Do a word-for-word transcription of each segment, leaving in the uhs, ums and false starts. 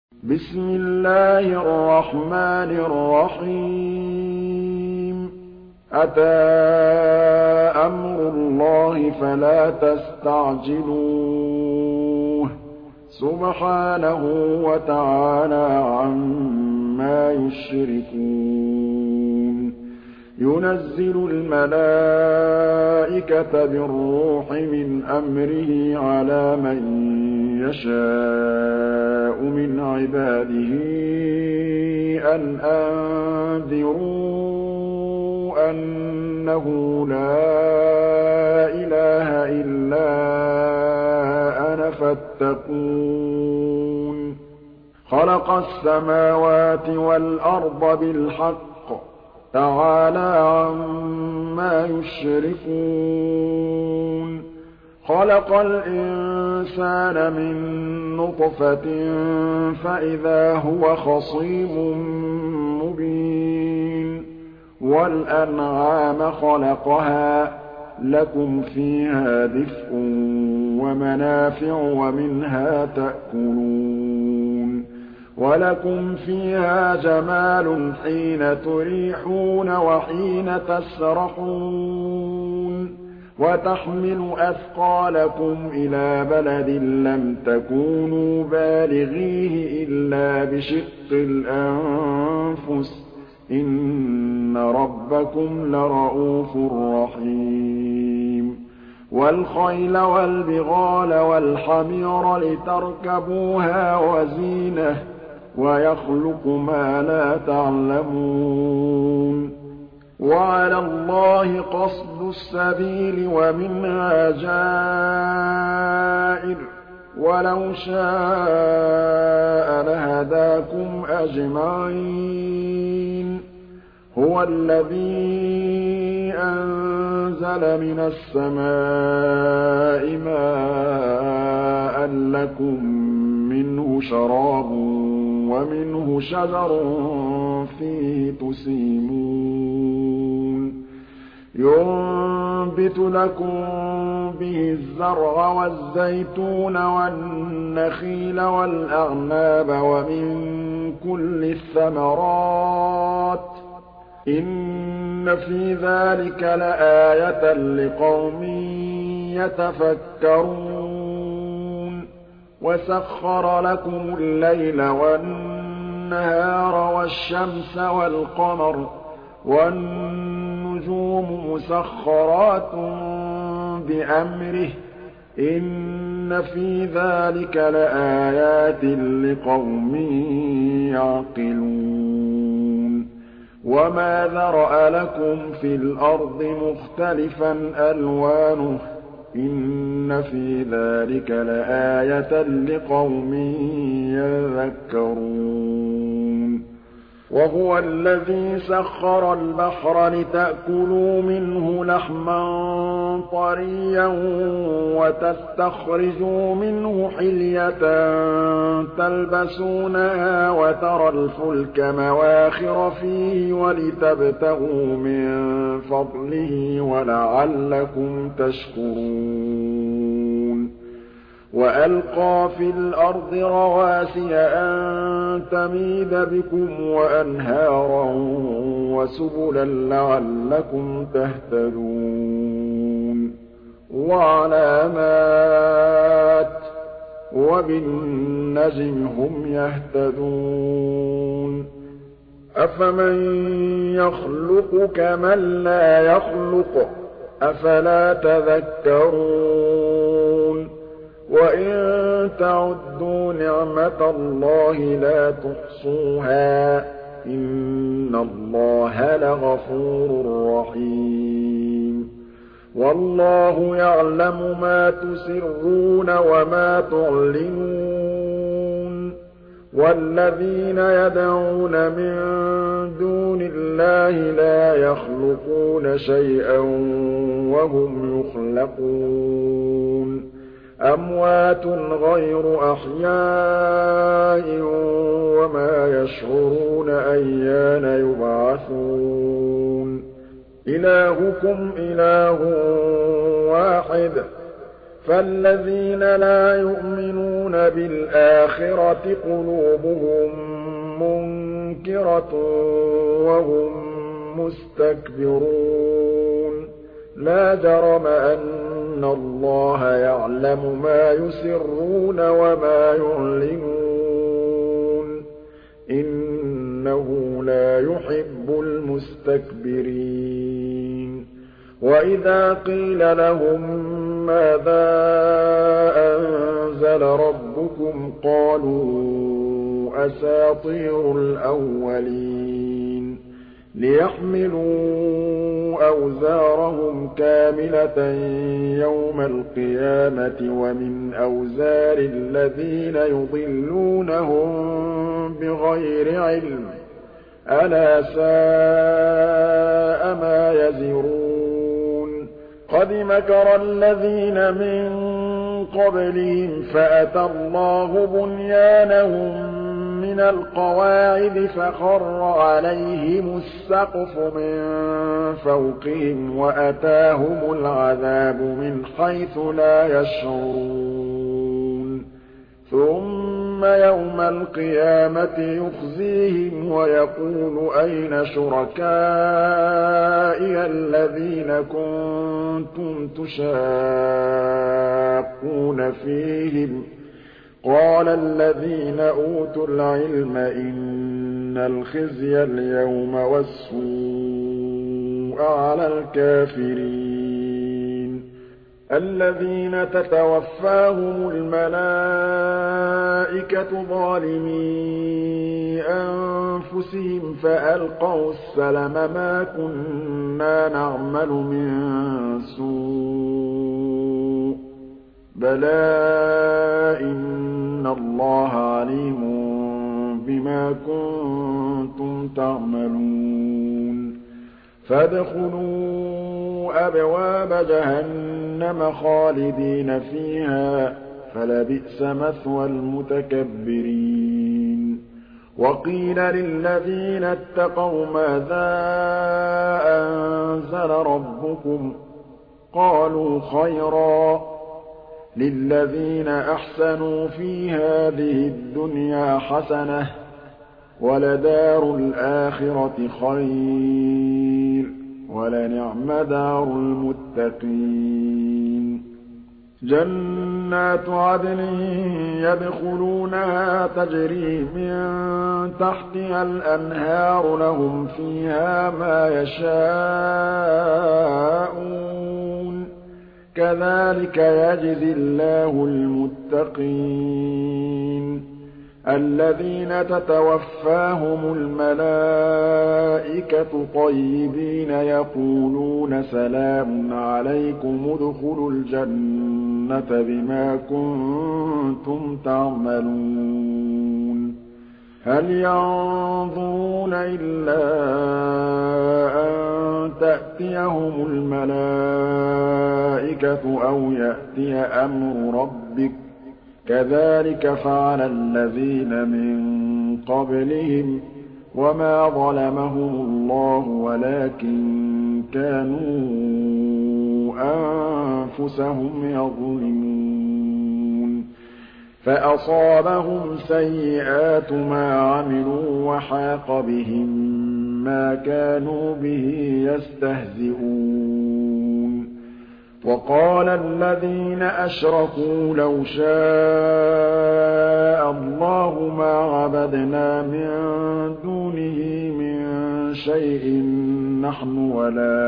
بسم الله الرحمن الرحيم أتى أمر الله فلا تستعجلوه سبحانه وتعالى عما يشركون ينزل الملائكة بالروح من أمره على من يشاء من عباده أن أنذروا أنه لا إله إلا أنا فاتقون خلق السماوات والأرض بالحق تعالى عما يشركون خلق الإنسان من نطفة فإذا هو خصيم مبين والأنعام خلقها لكم فيها دفء ومنافع ومنها تأكلون وَلَكُمْ فِيهَا جَمَالٌ حِينَ تُرِيحُونَ وَحِينَ تَسْرَحُونَ وَتَحْمِلُ أَثْقَالَكُمْ إِلَىٰ بَلَدٍ لَّمْ تَكُونُوا بَالِغِيهِ إِلَّا بِشِقِّ الْأَنفُسِ ۚ إِنَّ رَبَّكُمْ لَرَءُوفٌ رَّحِيمٌ وَالْخَيْلَ وَالْبِغَالَ وَالْحَمِيرَ لِتَرْكَبُوهَا وَزِينَةً ۚ وَيَخْلُقُ مَا لَا تَعْلَمُونَ وَعَلَى اللَّهِ قَصْدُ السَّبِيلِ وَمِنْهَا جَائِرٌ ۚ وَلَوْ شَاءَ لَهَدَاكُمْ أَجْمَعِينَ هُوَ الَّذِي أَنزَلَ مِنَ السَّمَاءِ مَاءً لَّكُم مِّنْهُ شَرَابٌ وَمِنْهُ شَجَرٌ فِيهِ تُسِيمُونَ يُنبِتُ لَكُم بِهِ الزَّرْعَ وَالزَّيْتُونَ وَالنَّخِيلَ وَالْأَعْنَابَ وَمِن كُلِّ الثَّمَرَاتِ ۚ إِنَّ فِي ذَٰلِكَ لَآيَةً لِّقَوْمٍ يَتَفَكَّرُونَ وَسَخَّرَ لَكُمُ اللَّيْلَ وَالنَّهَارَ وَالشَّمْسَ وَالْقَمَرَ وَالنُّجُومُ مُسَخَّرَاتٌ بِأَمْرِهِ ۗ إِنَّ فِي ذَٰلِكَ لَآيَاتٍ لِّقَوْمٍ يَعْقِلُونَ وَمَا ذَرَأَ لَكُمْ فِي الْأَرْضِ مُخْتَلِفًا أَلْوَانُهُ ۗ إِنَّ فِي ذَٰلِكَ لَآيَةً لِّقَوْمٍ يَذَّكَّرُونَ وَهُوَ الَّذِي سَخَّرَ الْبَحْرَ لِتَأْكُلُوا مِنْهُ لَحْمًا طَرِيًّا وَتَسْتَخْرِجُوا مِنْهُ حِلْيَةً تَلْبَسُونَهَا وَتَرَى الْفُلْكَ مَوَاخِرَ فِيهِ وَلِتَبْتَغُوا مِن فَضْلِهِ وَلَعَلَّكُمْ تَشْكُرُونَ وَأَلْقَىٰ فِي الْأَرْضِ رَوَاسِيَ أَن تَمِيدَ بِكُمْ وَأَنْهَارًا وَسُبُلًا لَّعَلَّكُمْ تَهْتَدُونَ وَعَلَامَاتٍ ۚ وَبِالنَّجْمِ هُمْ يَهْتَدُونَ أَفَمَن يَخْلُقُ كَمَن لَّا يَخْلُقُ ۗ أَفَلَا تَذَكَّرُونَ وَإِن تَعُدُّوا نِعْمَةَ اللَّهِ لَا تُحْصُوهَا ۗ إِنَّ اللَّهَ لَغَفُورٌ رَّحِيمٌ وَاللَّهُ يَعْلَمُ مَا تُسِرُّونَ وَمَا تُعْلِنُونَ وَالَّذِينَ يَدْعُونَ مِن دُونِ اللَّهِ لَا يَخْلُقُونَ شَيْئًا وَهُمْ يُخْلَقُونَ أَمْوَاتٌ غَيْرُ أَحْيَاءٍ وَمَا يَشْعُرُونَ أَيَّانَ يُبْعَثُونَ إِلَٰهُكُمْ إِلَٰهٌ وَاحِدٌ فَالَّذِينَ لَا يُؤْمِنُونَ يؤمنون بِالْآخِرَةِ قُلُوبُهُم مُّنكِرَةٌ وَهُم مُّسْتَكْبِرُونَ لَا جَرَمَ أَنَّ اللَّهَ يَعْلَمُ مَا يُسِرُّونَ وَمَا يُعْلِنُونَ إِنَّهُ لَا يُحِبُّ الْمُسْتَكْبِرِينَ وَإِذَا قِيلَ لَهُم مَّاذَا أَنزَلَ رَبُّكُمْ قَالُوا أَسَاطِيرُ الْأَوَّلِينَ لِيَحْمِلُوا أَوْزَارَهُمْ كَامِلَةً يَوْمَ الْقِيَامَةِ وَمِنْ أَوْزَارِ الَّذِينَ يُضِلُّونَهُم بِغَيْرِ عِلْمٍ ۗ أَلَا سَاءَ مَا يَزِرُونَ قَدْ مَكَرَ الَّذِينَ مِن قَبْلِهِمْ فَأَتَى اللَّهُ بُنْيَانَهُم مِّنَ الْقَوَاعِدِ فَخَرَّ عَلَيْهِمُ السَّقْفُ مِن فَوْقِهِمْ وَأَتَاهُمُ الْعَذَابُ مِنْ حَيْثُ لَا يَشْعُرُونَ ثُمَّ يَوْمَ الْقِيَامَةِ يُخْزِيهِمْ وَيَقُولُ أَيْنَ شُرَكَائِيَ الَّذِينَ كُنتُمْ تُشَاقُّونَ فِيهِمْ ۚ قَالَ الَّذِينَ أُوتُوا الْعِلْمَ إِنَّ الْخِزْيَ الْيَوْمَ وَالسُّوءَ عَلَى الْكَافِرِينَ الَّذِينَ تَتَوَفَّاهُمُ الْمَلَائِكَةُ ظَالِمِي أَنفُسِهِمْ فَأَلْقَوْا السَّلَمَ مَا كُنَّا نَعْمَلُ مِن سُوءٍ بَلَىٰ إِنَّ اللَّهَ عَلِيمٌ بِمَا كُنتُمْ تَعْمَلُونَ فَادْخُلُوا أَبْوَابَ جَهَنَّمَ خَالِدِينَ فِيهَا ۖ فَلَبِئْسَ مَثْوَى الْمُتَكَبِّرِينَ وَقِيلَ لِلَّذِينَ اتَّقَوْا مَاذَا أَنزَلَ رَبُّكُمْ ۚ قَالُوا خَيْرًا ۗ لِّلَّذِينَ أَحْسَنُوا فِي هَٰذِهِ الدُّنْيَا حَسَنَةٌ ۚ وَلَدَارُ الْآخِرَةِ خَيْرٌ ۚ وَلَنِعْمَ دَارُ الْمُتَّقِينَ جَنَّاتُ عَدْنٍ يَدْخُلُونَهَا تَجْرِي مِن تَحْتِهَا الْأَنْهَارُ لَهُمْ فِيهَا مَا يَشَاءُونَ ۚ كَذَٰلِكَ يَجْزِي اللَّهُ الْمُتَّقِينَ الَّذِينَ تَتَوَفَّاهُمُ الْمَلَائِكَةُ طَيِّبِينَ يَقُولُونَ سَلَامٌ عَلَيْكُمُ ادْخُلُوا الْجَنَّةَ بِمَا كُنتُمْ تَعْمَلُونَ هَلْ يَنظُرُونَ إِلَّا أَن تَأْتِيَهُمُ الْمَلَائِكَةُ أَوْ يَأْتِيَ أَمْرُ رَبِّكَ ۚ كَذَٰلِكَ فَعَلَ الَّذِينَ مِن قَبْلِهِمْ ۚ وَمَا ظَلَمَهُمُ اللَّهُ وَلَٰكِن كَانُوا أَنفُسَهُمْ يَظْلِمُونَ فَأَصَابَهُمْ سَيِّئَاتُ مَا عَمِلُوا وَحَاقَ بِهِم مَّا كَانُوا بِهِ يَسْتَهْزِئُونَ وَقَالَ الَّذِينَ أَشْرَكُوا لَوْ شَاءَ اللَّهُ مَا عَبَدْنَا مِن دُونِهِ مِن شَيْءٍ نَّحْنُ وَلَا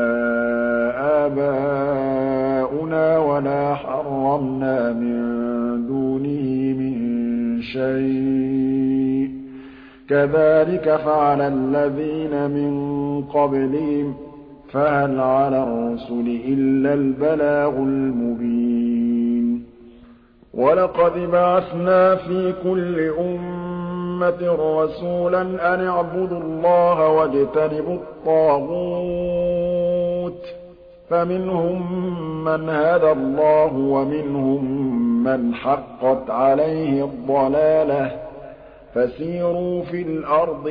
آبَاؤُنَا وَلَا حَرَّمْنَا مِن دُونِهِ مِن شَيْءٍ ۚ كَذَٰلِكَ فَعَلَ الَّذِينَ مِن قَبْلِهِمْ ۚ فَهَلْ عَلَى الرُّسُلِ إِلَّا الْبَلَاغُ الْمُبِينُ وَلَقَدْ بَعَثْنَا فِي كُلِّ أُمَّةٍ رَّسُولًا أَنِ اعْبُدُوا اللَّهَ وَاجْتَنِبُوا الطَّاغُوتَ ۖ فَمِنْهُم مَّنْ هَدَى اللَّهُ وَمِنْهُم مَّنْ حَقَّتْ عَلَيْهِ الضَّلَالَةُ ۚ فَسِيرُوا فِي الْأَرْضِ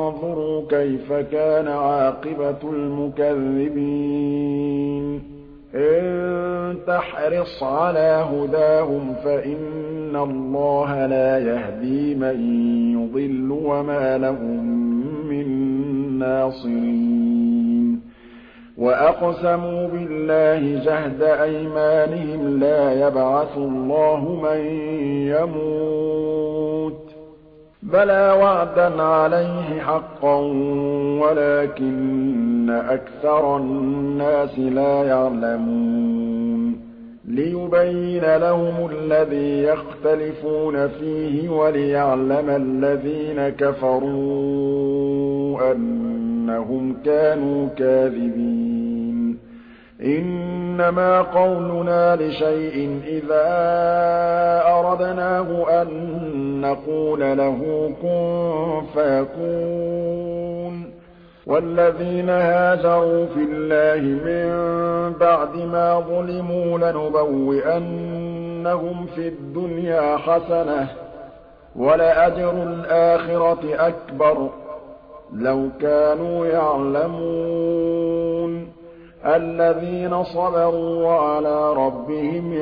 فَانظُرُوا كَيْفَ كَانَ عَاقِبَةُ الْمُكَذِّبِينَ إن تحرص على هداهم فإن الله لا يهدي من يضل وما لهم من ناصرين وأقسموا بالله جهد أيمانهم لا يبعث الله من يموت بلى وعدا عليه حقا ولكن أكثر الناس لا يعلمون ليبين لهم الذي يختلفون فيه وليعلم الذين كفروا أنهم كانوا كاذبين إنما قولنا لشيء إذا أردناه أن نقول له كن فيكون والذين هاجروا في الله من بعد ما ظلموا لنبوئنهم في الدنيا حسنة ولأجر الآخرة أكبر لو كانوا يعلمون الذين صبروا وعلى ربهم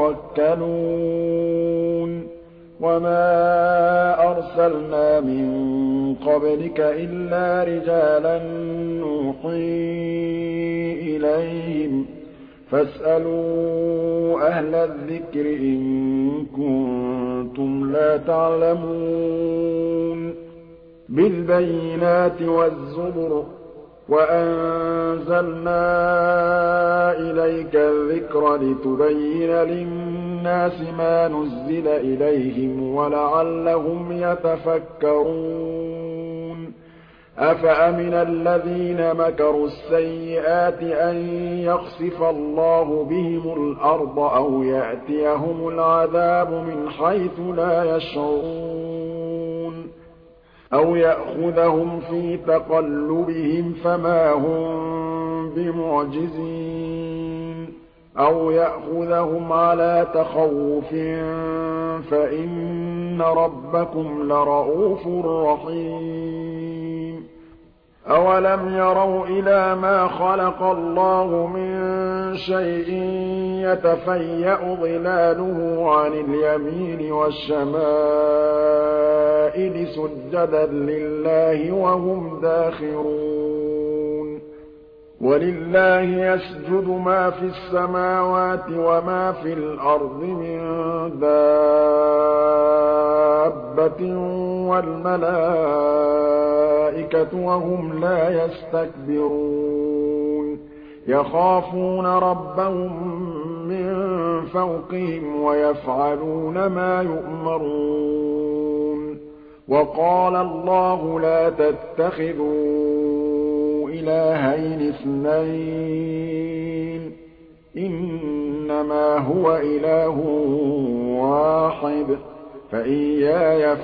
يتوكلون وما أرسلنا من قبلك إلا رجالا نوحي إليهم فاسألوا أهل الذكر إن كنتم لا تعلمون بالبينات والزبر وأنزلنا إليك الذكر لتبين للناس ما نزل إليهم ولعلهم يتفكرون أفأمن الذين مكروا السيئات أن يخسف الله بهم الأرض أو يأتيهم العذاب من حيث لا يشعرون أو يأخذهم في تقلبهم فما هم بمعجزين أو يأخذهم على تخوف فإن ربكم لرءوف رحيم أولم يروا إلى ما خلق الله من شيء يتفيأ ظلاله عن اليمين والشمائل سجدا لله وهم داخرون ولله يسجد ما في السماوات وما في الأرض من دابة والملائكة وهم لا يستكبرون يخافون ربهم من فوقهم ويفعلون ما يؤمرون وقال الله لا تتخذوا إلهين اثنين إنما هو إله واحد فإياي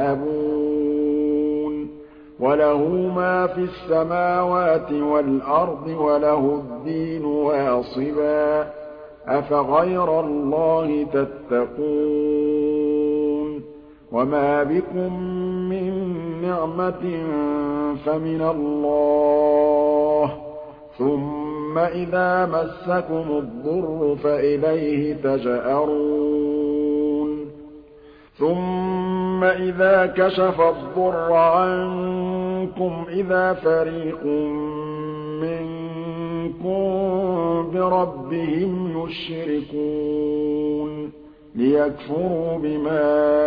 فارهبون وله ما في السماوات والأرض وله الدين واصبا أفغير الله تتقون وما بكم من نعمة فمن الله ثم إذا مسكم الضر فإليه تجأرون ثم إذا كشف الضر عنكم إذا فريق منكم بربهم يشركون ليكفروا بما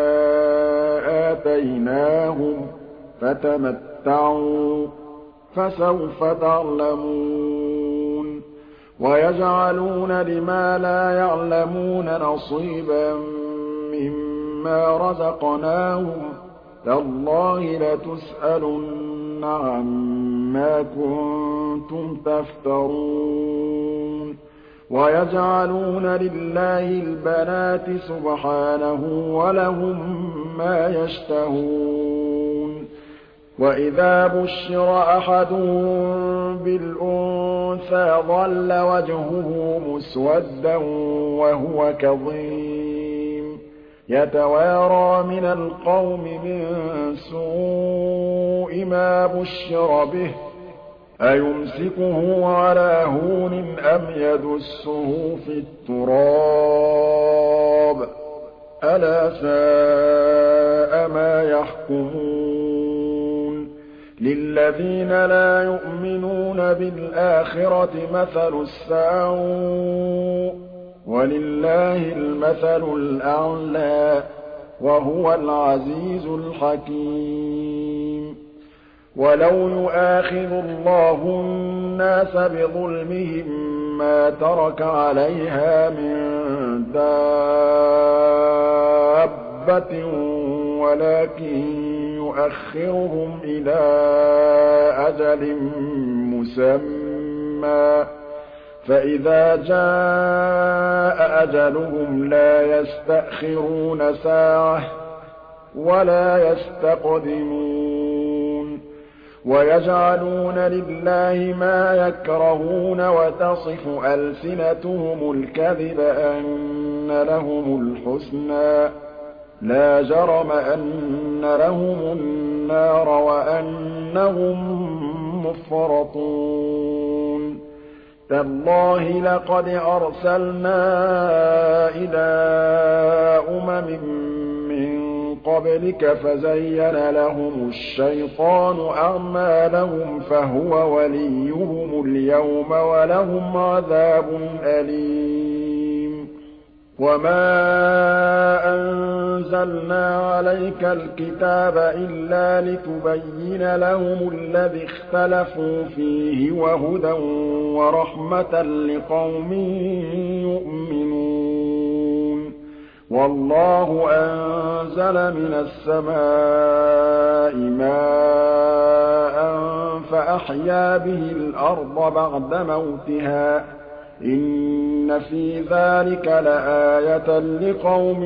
آتيناهم فتمتعوا فسوف تعلمون ويجعلون لما لا يعلمون نصيبا مما رزقناهم تالله لتسألن عما كنتم تفترون ويجعلون لله البنات سبحانه ولهم ما يشتهون وإذا بشر أحدهم بالأنثى ظل وجهه مسودا وهو كظيم يتوارى من القوم من سوء ما بشر به أَيُمْسِكُهُ عَلَىٰ هُونٍ أَمْ يَدُسُّهُ فِي التُّرَابِ ۗ أَلَا سَاءَ مَا يَحْكُمُونَ لِلَّذِينَ لَا يُؤْمِنُونَ بِالْآخِرَةِ مَثَلُ السَّوْءِ ۖ وَلِلَّهِ الْمَثَلُ الْأَعْلَىٰ ۚ وَهُوَ الْعَزِيزُ الْحَكِيمُ وَلَوْ يُؤَاخِذُ اللَّهُ النَّاسَ بِظُلْمِهِم مَّا تَرَكَ عَلَيْهَا مِن دَابَّةٍ وَلَٰكِن يُؤَخِّرُهُمْ إِلَىٰ أَجَلٍ مُّسَمًّى ۖ فَإِذَا جَاءَ أَجَلُهُمْ لَا يَسْتَأْخِرُونَ سَاعَةً ۖ وَلَا يَسْتَقْدِمُونَ وَيَجْعَلُونَ لِلَّهِ مَا يَكْرَهُونَ وَتَصِفُ أَلْسِنَتُهُمُ الْكَذِبَ أَنَّ لَهُمُ الْحُسْنَىٰ ۖ لَا جَرَمَ أَنَّ لَهُمُ النَّارَ وَأَنَّهُم مُّفْرَطُونَ تَاللَّهِ لَقَدْ أَرْسَلْنَا إِلَىٰ أُمَمٍ مِّن قَبْلِكَ فَزَيَّنَ لَهُمُ الشَّيْطَانُ أَعْمَالَهُمْ فَهُوَ وَلِيُّهُمُ الْيَوْمَ وَلَهُمْ عَذَابٌ أَلِيمٌ وَمَا أَنزَلْنَا عَلَيْكَ الْكِتَابَ إِلَّا لِتُبَيِّنَ لَهُمُ الَّذِي اخْتَلَفُوا فِيهِ وَهُدًى وَرَحْمَةً لِّقَوْمٍ يُؤْمِنُونَ وَاللَّهُ أَنزَلَ مِنَ السَّمَاءِ مَاءً فَأَحْيَا بِهِ الْأَرْضَ بَعْدَ مَوْتِهَا ۚ إِنَّ فِي ذَٰلِكَ لَآيَةً لِّقَوْمٍ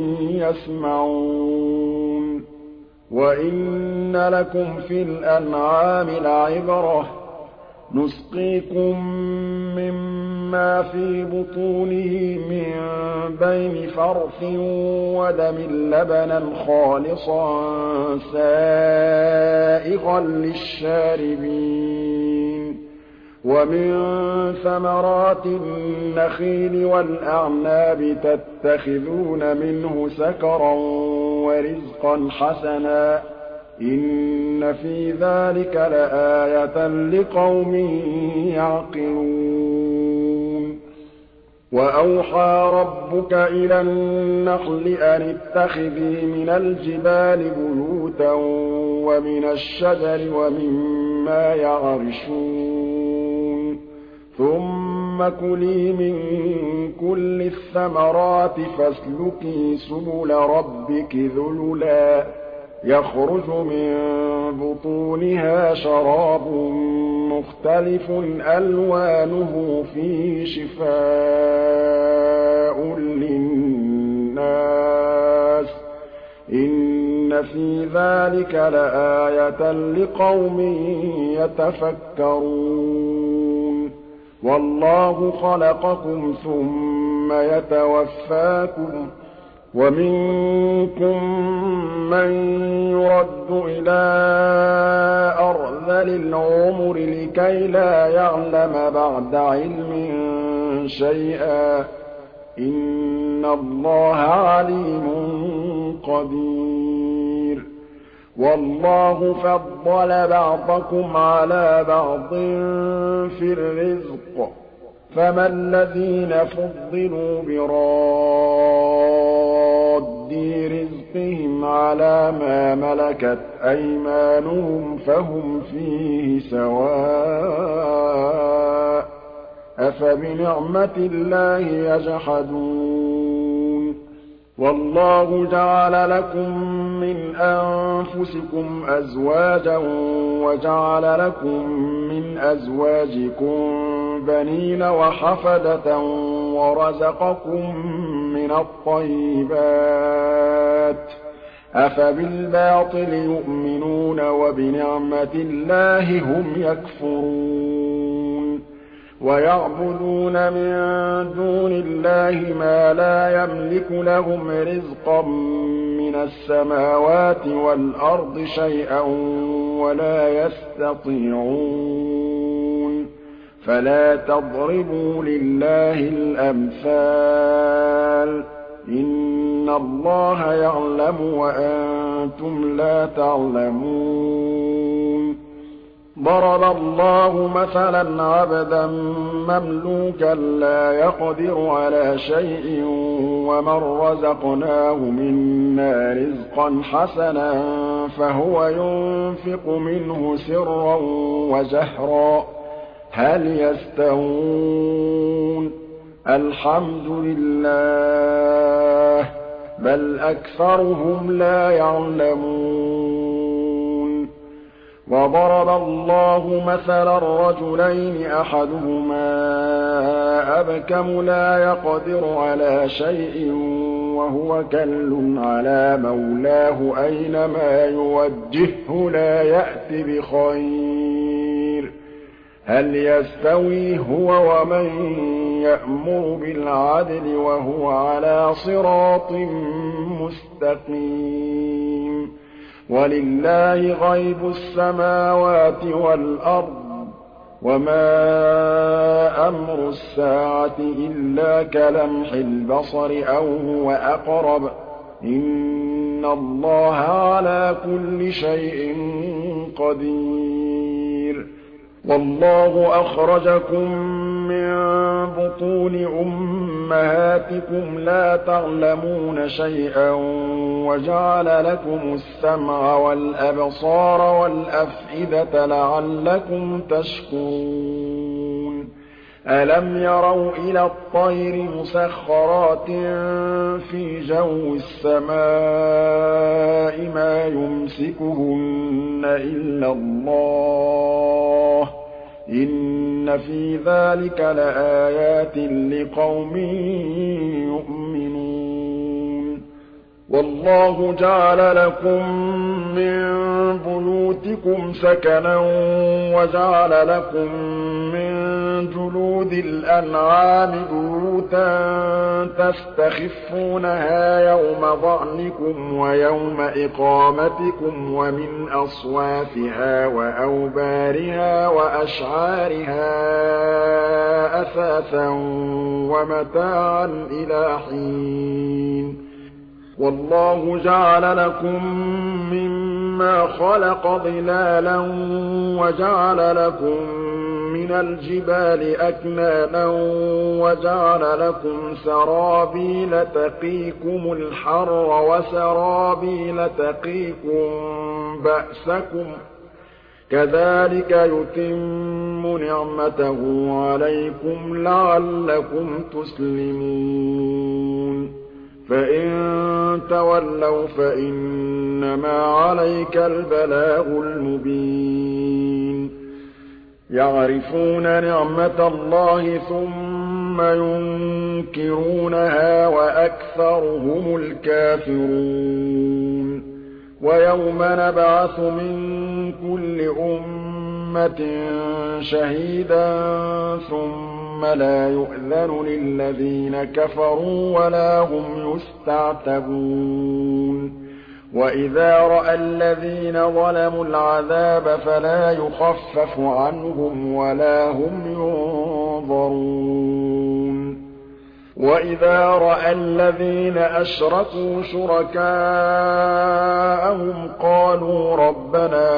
يَسْمَعُونَ وَإِنَّ لَكُمْ فِي الْأَنْعَامِ لَعِبْرَةً ۖ نُّسْقِيكُم مِّمَّا فِي بُطُونِهِ مِن بَيْنِ فَرْثٍ وَدَمٍ لَّبَنًا خَالِصًا سَائِغًا لِّلشَّارِبِينَ وَمِن ثَمَرَاتِ النَّخِيلِ وَالْأَعْنَابِ تَتَّخِذُونَ مِنْهُ سَكَرًا وَرِزْقًا حَسَنًا ۗ إِنَّ فِي ذَٰلِكَ لَآيَةً لِّقَوْمٍ يَعْقِلُونَ وَأَوْحَىٰ رَبُّكَ إِلَى النَّحْلِ أَنِ اتَّخِذِي مِنَ الْجِبَالِ بُيُوتًا وَمِنَ الشَّجَرِ وَمِمَّا يَعْرِشُونَ ثُمَّ كُلِي مِن كُلِّ الثَّمَرَاتِ فَاسْلُكِي سُبُلَ رَبِّكِ ذُلُلًا يَخْرُجُ مِن بُطُونِهَا شَرَابٌ مُّخْتَلِفٌ أَلْوَانُهُ فِيهِ شِفَاءٌ لِّلنَّاسِ ۗ إِنَّ فِي ذَٰلِكَ لَآيَةً لِّقَوْمٍ يَتَفَكَّرُونَ وَاللَّهُ خَلَقَكُمْ ثُمَّ يَتَوَفَّاكُمْ ۚ وَمِنكُم مَّن يُرَدُّ إِلَىٰ أَرْذَلِ الْعُمُرِ لِكَيْ لَا يَعْلَمَ بَعْدَ عِلْمٍ شَيْئًا ۚ إِنَّ اللَّهَ عَلِيمٌ قَدِيرٌ وَاللَّهُ فَضَّلَ بَعْضَكُمْ عَلَىٰ بَعْضٍ فِي الرِّزْقِ ۚ فَمَا الَّذِينَ فُضِّلُوا بِرَادِّي رِزْقِهِمْ عَلَىٰ مَا مَلَكَتْ أَيْمَانُهُمْ فَهُمْ فِيهِ سَوَاءٌ ۚ أَفَبِنِعْمَةِ اللَّهِ يَجْحَدُونَ وَاللَّهُ جَعَلَ لَكُم مِّنْ أَنفُسِكُمْ أَزْوَاجًا وَجَعَلَ لَكُم مِّنْ أَزْوَاجِكُم بَنِينَ وَحَفَدَةً وَرَزَقَكُم مِّنَ الطَّيِّبَاتِ ۚ أَفَبِالْبَاطِلِ يُؤْمِنُونَ وَبِنِعْمَةِ اللَّهِ هُمْ يَكْفُرُونَ وَيَعْبُدُونَ مِن دُونِ اللَّهِ مَا لَا يَمْلِكُ لَهُمْ رِزْقًا مِّنَ السَّمَاوَاتِ وَالْأَرْضِ شَيْئًا وَلَا يَسْتَطِيعُونَ فلا تضربوا لله الأمثال إن الله يعلم وأنتم لا تعلمون ضرب الله مثلا عبدا مملوكا لا يقدر على شيء ومن رزقناه منا رزقا حسنا فهو ينفق منه سرا وجهرا هل يستوون الحمد لله بل أكثرهم لا يعلمون وضرب الله مثلا رجلين أحدهما أبكم لا يقدر على شيء وهو كل على مولاه أينما يوجهه لا يأت بخير هل يستوي هو ومن يأمر بالعدل وهو على صراط مستقيم ولله غيب السماوات والأرض وما أمر الساعة إلا كلمح البصر أو هو أقرب إن الله على كل شيء قدير والله أخرجكم من بطون أمهاتكم لا تعلمون شيئا وجعل لكم السمع والأبصار والأفئدة لعلكم تشكرون ألم يروا إلى الطير مسخرات في جو السماء ما يمسكهن إلا الله إن في ذلك لآيات لقوم يؤمنون والله جعل لكم من بيوتكم سكنا وجعل لكم من جلود الأنعام بيوتا تستخفونها يوم ظعنكم ويوم إقامتكم ومن أصوافها وأوبارها وأشعارها أثاثا ومتاعا إلى حين والله جعل لكم مما خلق ظلالا وجعل لكم من الجبال أكنانا وجعل لكم سرابيل تقيكم الحر وسرابيل تقيكم بأسكم كذلك يتم نعمته عليكم لعلكم تسلمون فإن تولوا فإنما عليك البلاغ المبين يعرفون نعمة الله ثم ينكرونها وأكثرهم الكافرون ويوم نبعث من كل أمة شهيدا ثم لا يؤذن للذين كفروا ولا هم يستعتبون وإذا رأى الذين ظلموا العذاب فلا يخفف عنهم ولا هم ينظرون وإذا رأى الذين أشركوا شركاءهم قالوا ربنا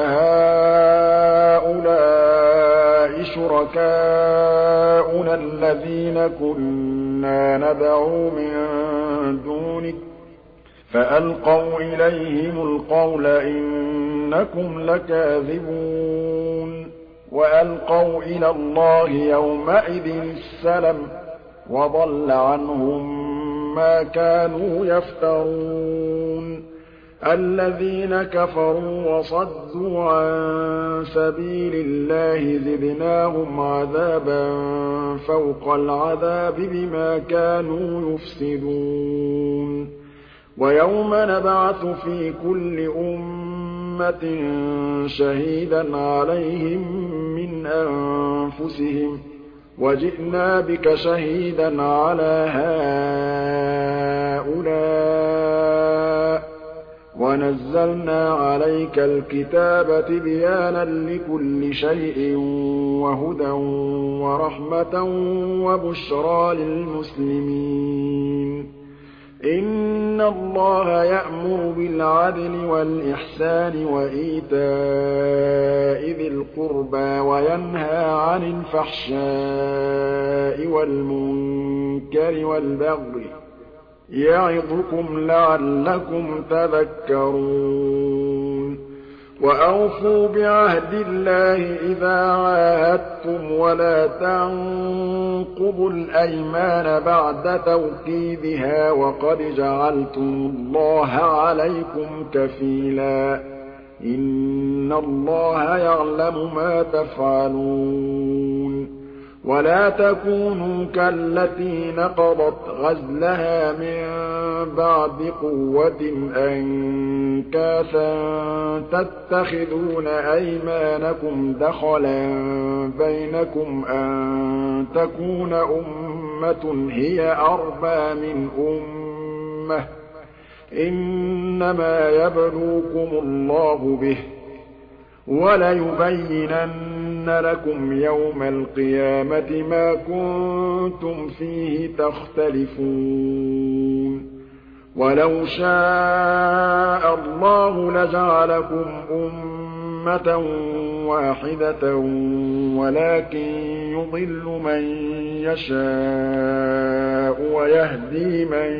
هؤلاء شركاؤنا الذين كنا ندعو من دونك فألقوا إليهم القول إنكم لكاذبون وألقوا إلى الله يومئذ السلم وضل عنهم ما كانوا يفترون الذين كفروا وصدوا عن سبيل الله زدناهم عذابا فوق العذاب بما كانوا يفسدون ويوم نبعث في كل أمة شهيدا عليهم من أنفسهم وجئنا بك شهيدا على هؤلاء وَنَزَّلْنَا عَلَيْكَ الْكِتَابَ تِبْيَانًا لِّكُلِّ شَيْءٍ وَهُدًى وَرَحْمَةً وَبُشْرَىٰ لِلْمُسْلِمِينَ إِنَّ اللَّهَ يَأْمُرُ بِالْعَدْلِ وَالْإِحْسَانِ وَإِيتَاءِ ذِي الْقُرْبَىٰ وَيَنْهَىٰ عَنِ الْفَحْشَاءِ وَالْمُنكَرِ وَالْبَغْيِ يَعِظُكُمْ لَعَلَّكُمْ تَذَكَّرُونَ وَأَوْفُوا بِعَهْدِ اللَّهِ إِذَا عَاهَدتُّمْ وَلَا تَنقُضُوا الْأَيْمَانَ بَعْدَ تَوْكِيدِهَا وَقَدْ جَعَلْتُمُ اللَّهَ عَلَيْكُمْ كَفِيلًا إِنَّ اللَّهَ يَعْلَمُ مَا تَفْعَلُونَ وَلَا تَكُونُوا كَالَّتِي نَقَضَتْ غَزْلَهَا مِن بَعْدِ قُوَّةٍ أَنكَاثًا تَتَّخِذُونَ أَيْمَانَكُمْ دَخَلًا بَيْنَكُمْ أَن تَكُونَ أُمَّةٌ هِيَ أَرْبَىٰ مِنْ أُمَّةٍ ۚ إِنَّمَا يَبْلُوكُمُ اللَّهُ بِهِ ۚ وَلَيُبَيِّنَنَّ لَكُمْ يَوْمَ الْقِيَامَةِ مَا كُنتُمْ فِيهِ تَخْتَلِفُونَ وَلَوْ شَاءَ اللَّهُ لَجَعَلَكُمْ أُمَّةً وَاحِدَةً وَلَٰكِن يُضِلُّ مَن يَشَاءُ وَيَهْدِي مَن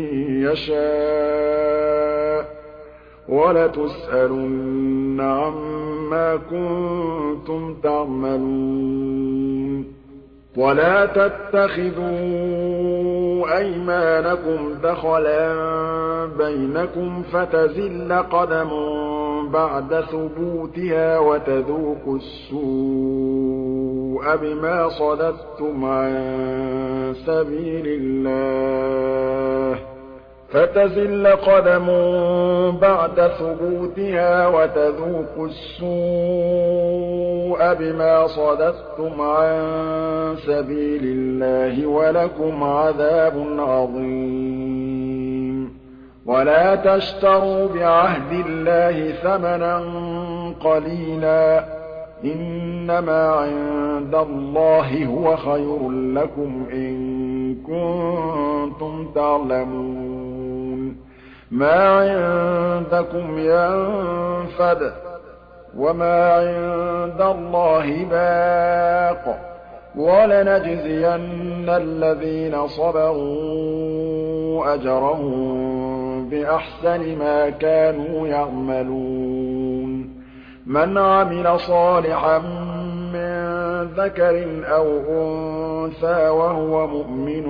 يَشَاءُ ۚ وَلَتُسْأَلُنَّ عَمَّا كُنتُمْ تَعْمَلُونَ وَلَا تَتَّخِذُوا أَيْمَانَكُمْ دَخَلًا بَيْنَكُمْ فَتَزِلَّ قَدَمٌ بَعْدَ ثُبُوتِهَا وَتَذُوقُوا السُّوءَ بِمَا صَدَدتُّمْ عَن سَبِيلِ اللَّهِ فَتَزِلَّ قَدَمٌ بَعْدَ ثُبُوتِهَا وَتَذُوقُوا السُّوءَ بِمَا صَدَدتُّمْ عَن سَبِيلِ اللَّهِ وَلَكُمْ عَذَابٌ عَظِيمٌ وَلَا تَشْتَرُوا بِعَهْدِ اللَّهِ ثَمَنًا قَلِيلًا ۚ إِنَّمَا عِندَ اللَّهِ هُوَ خَيْرٌ لَّكُمْ إِن كُنتُمْ تَعْلَمُونَ مَا عِندَكُمْ يَنفَدُ ۖ وَمَا عِندَ اللَّهِ بَاقٍ ۗ وَلَنَجْزِيَنَّ الَّذِينَ صَبَرُوا أَجْرَهُم بِأَحْسَنِ مَا كَانُوا يَعْمَلُونَ مَنْ عَمِلَ صَالِحًا مِّن ذَكَرٍ أَوْ أُنثَىٰ وَهُوَ مُؤْمِنٌ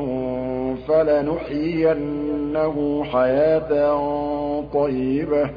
فَلَنُحْيِيَنَّهُ حَيَاةً طَيِّبَةً ۖ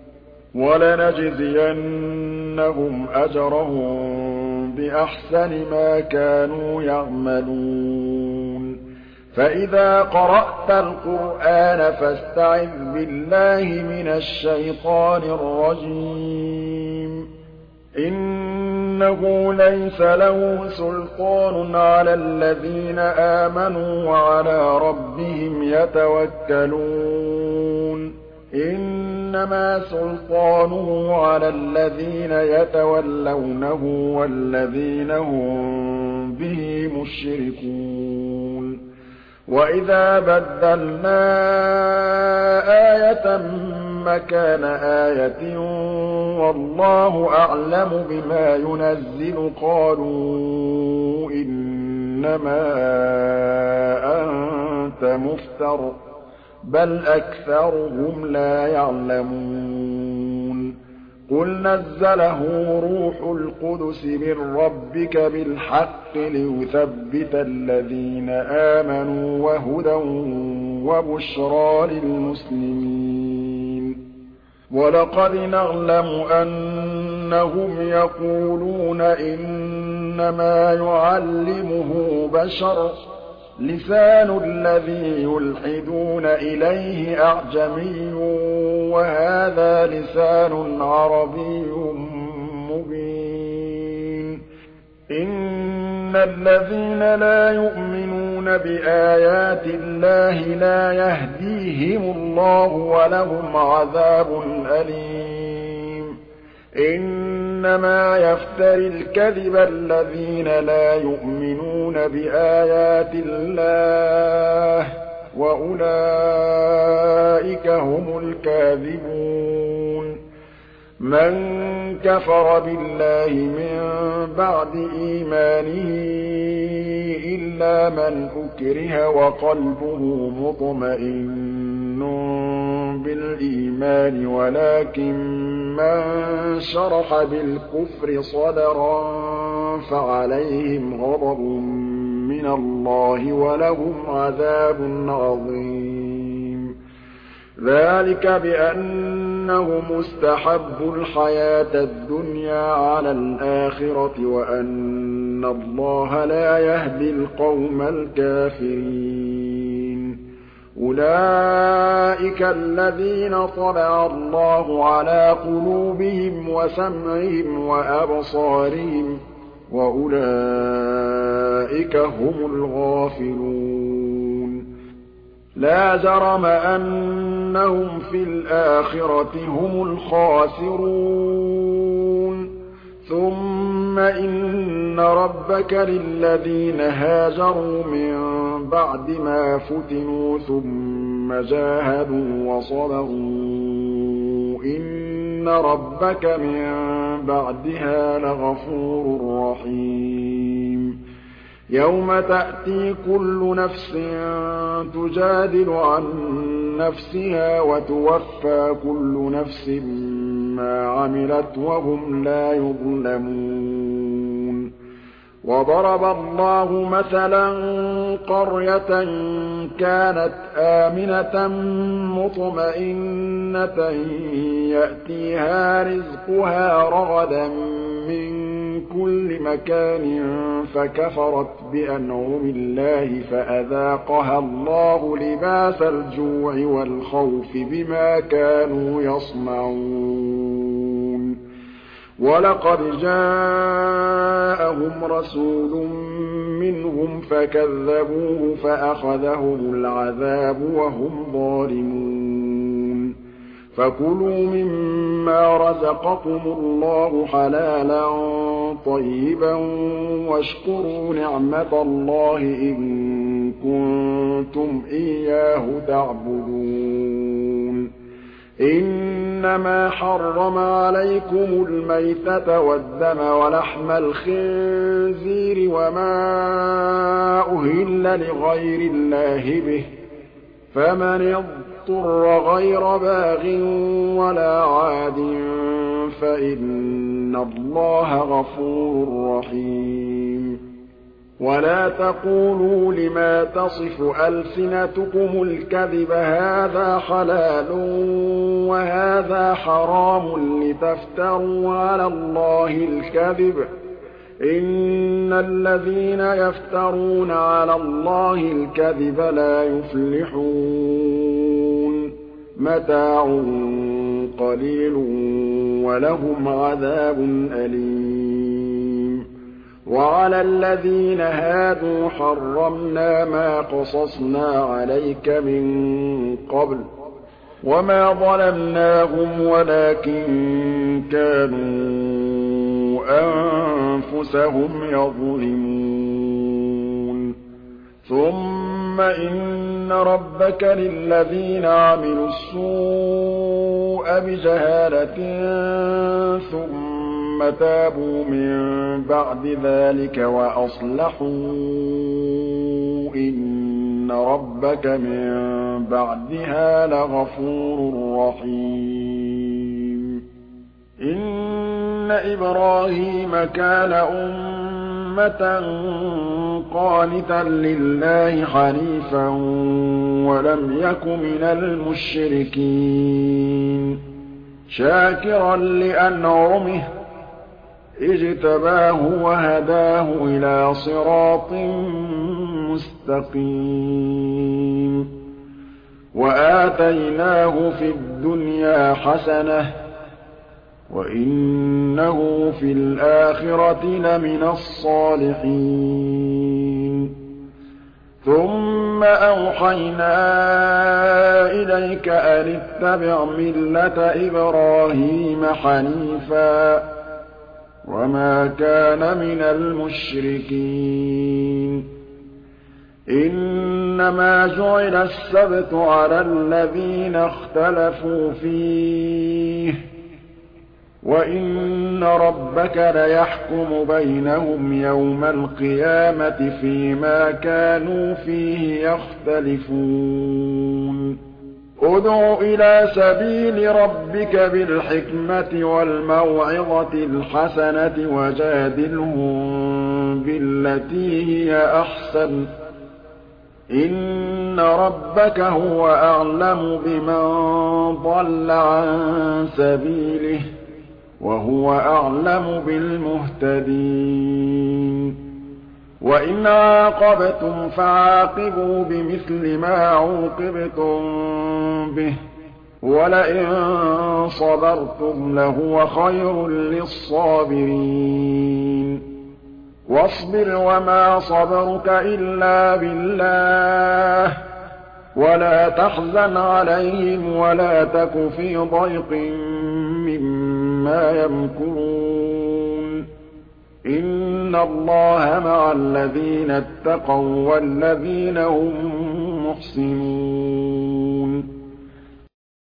وَلَنَجْزِيَنَّهُمْ أَجْرَهُم بِأَحْسَنِ مَا كَانُوا يَعْمَلُونَ فَإِذَا قَرَأْتَ الْقُرْآنَ فَاسْتَعِذْ بِاللَّهِ مِنَ الشَّيْطَانِ الرَّجِيمِ إِنَّهُ لَيْسَ لَهُ سُلْطَانٌ عَلَى الَّذِينَ آمَنُوا وَعَلَىٰ رَبِّهِمْ يَتَوَكَّلُونَ إِنَّمَا سُلْطَانُهُ عَلَى الَّذِينَ يَتَوَلَّوْنَهُ وَالَّذِينَ هُم بِهِ مُشْرِكُونَ وَإِذَا بَدَّلْنَا آيَةً مَّكَانَ آيَةٍ وَاللَّهُ أَعْلَمُ بِمَا يُنَزِّلُ قَالُوا إِنَّمَا أَنتَ مُفْتَرٍ ۚ بَلْ أَكْثَرُهُمْ لَا يَعْلَمُونَ قُلْ نَزَّلَهُ رُوحُ الْقُدُسِ مِن رَّبِّكَ بِالْحَقِّ لِيُثَبِّتَ الَّذِينَ آمَنُوا وَهُدًى وَبُشْرَىٰ لِلْمُسْلِمِينَ وَلَقَدْ نَعْلَمُ أَنَّهُمْ يَقُولُونَ إِنَّمَا يُعَلِّمُهُ بَشَرٌ ۗ لِّسَانُ الَّذِي يُلْحِدُونَ إِلَيْهِ أَعْجَمِيٌّ وَهَٰذَا لِسَانٌ عَرَبِيٌّ مُّبِينٌ إِنَّ الَّذِينَ لَا يُؤْمِنُونَ بِآيَاتِ اللَّهِ لَا يَهْدِيهِمُ اللَّهُ وَلَهُمْ عَذَابٌ أليم إنما يفتري الكذب الذين لا يؤمنون بآيات الله وأولئك هم الكاذبون من كفر بالله من بعد إيمانه إلا من أكره وقلبه مطمئن بالإيمان ولكن من شرح بالكفر صدرا فعليهم غضب من الله ولهم عذاب عظيم ذلك بأنهم استحبوا الحياة الدنيا على الآخرة وأن الله لا يهدي القوم الكافرين أولئك الذين طبع الله على قلوبهم وسمعهم وأبصارهم وأولئك هم الغافلون لا جرم أنهم في الآخرة هم الخاسرون ثم إن ربك للذين هاجروا من بعد ما فتنوا ثم جاهدوا وصبروا إن ربك من بعدها لغفور رحيم يوم تأتي كل نفس تجادل عن نفسها وتوفى كل نفس ما عملت وهم لا يظلمون وضرب الله مثلا قرية كانت آمنة مطمئنة يأتيها رزقها رغدا من كل مكان فكفرت بأنعم الله فأذاقها الله لباس الجوع والخوف بما كانوا يصنعون ولقد جاءهم رسول منهم فكذبوه فأخذهم العذاب وهم ظالمون فكلوا مما رزقكم الله حلالا طيبا واشكروا نعمة الله إن كنتم إياه تعبدون إنما حرم عليكم الميتة والدم ولحم الخنزير وما أهل لغير الله به فمن اضطر غير باغ ولا عاد فإن الله غفور رحيم ولا تقولوا لما تصف ألسنتكم الكذب هذا حلال وهذا حرام لتفتروا على الله الكذب إن الذين يفترون على الله الكذب لا يفلحون متاع قليل ولهم عذاب أليم وعلى الذين هادوا حرمنا ما قصصنا عليك من قبل وما ظلمناهم ولكن كانوا أنفسهم يظلمون ثم إن ربك للذين عملوا السوء بجهالة ثم تابوا من بعد ذلك وأصلحوا إن ربك من بعدها لغفور رحيم إن إبراهيم كان أمة قانتا لله حنيفا ولم يك من المشركين شاكرا لأنعمه اجتباه وهداه إلى صراط مستقيم وآتيناه في الدنيا حسنة وإنه في الآخرة لمن الصالحين ثم ثُمَّ أَوْحَيْنَا إِلَيْكَ أَنِ اتَّبِعْ مِلَّةَ إِبْرَاهِيمَ حَنِيفًا وَمَا كَانَ مِنَ الْمُشْرِكِينَ إِنَّمَا جُعِلَ السَّبْتُ عَلَى الَّذِينَ اخْتَلَفُوا فِيهِ ۚ وَإِنَّ رَبَّكَ لَيَحْكُمُ بَيْنَهُمْ يَوْمَ الْقِيَامَةِ فِيمَا كَانُوا فِيهِ يَخْتَلِفُونَ ادْعُ إِلَىٰ سَبِيلِ رَبِّكَ بِالْحِكْمَةِ وَالْمَوْعِظَةِ الْحَسَنَةِ وَجَادِلْهُم بِالَّتِي هِيَ أَحْسَنُ ۚ إِنَّ رَبَّكَ هُوَ أَعْلَمُ بِمَن ضَلَّ عَن سَبِيلِهِ ۖ وَهُوَ أَعْلَمُ بِالْمُهْتَدِينَ وَإِنْ عَاقَبْتُمْ فَعَاقِبُوا بِمِثْلِ مَا عُوقِبْتُم بِهِ ۖ وَلَئِن صَبَرْتُمْ لَهُوَ خَيْرٌ لِّلصَّابِرِينَ وَاصْبِرْ وَمَا صَبَرُكَ إِلَّا بِاللَّهِ ۚ وَلَا تَحْزَنْ عَلَيْهِمْ وَلَا تَكُ فِي ضَيْقٍ مِّمَّا يَمْكُرُونَ إِنَّ اللَّهَ مَعَ الَّذِينَ اتَّقَوا وَّالَّذِينَ هُم مُّحْسِنُونَ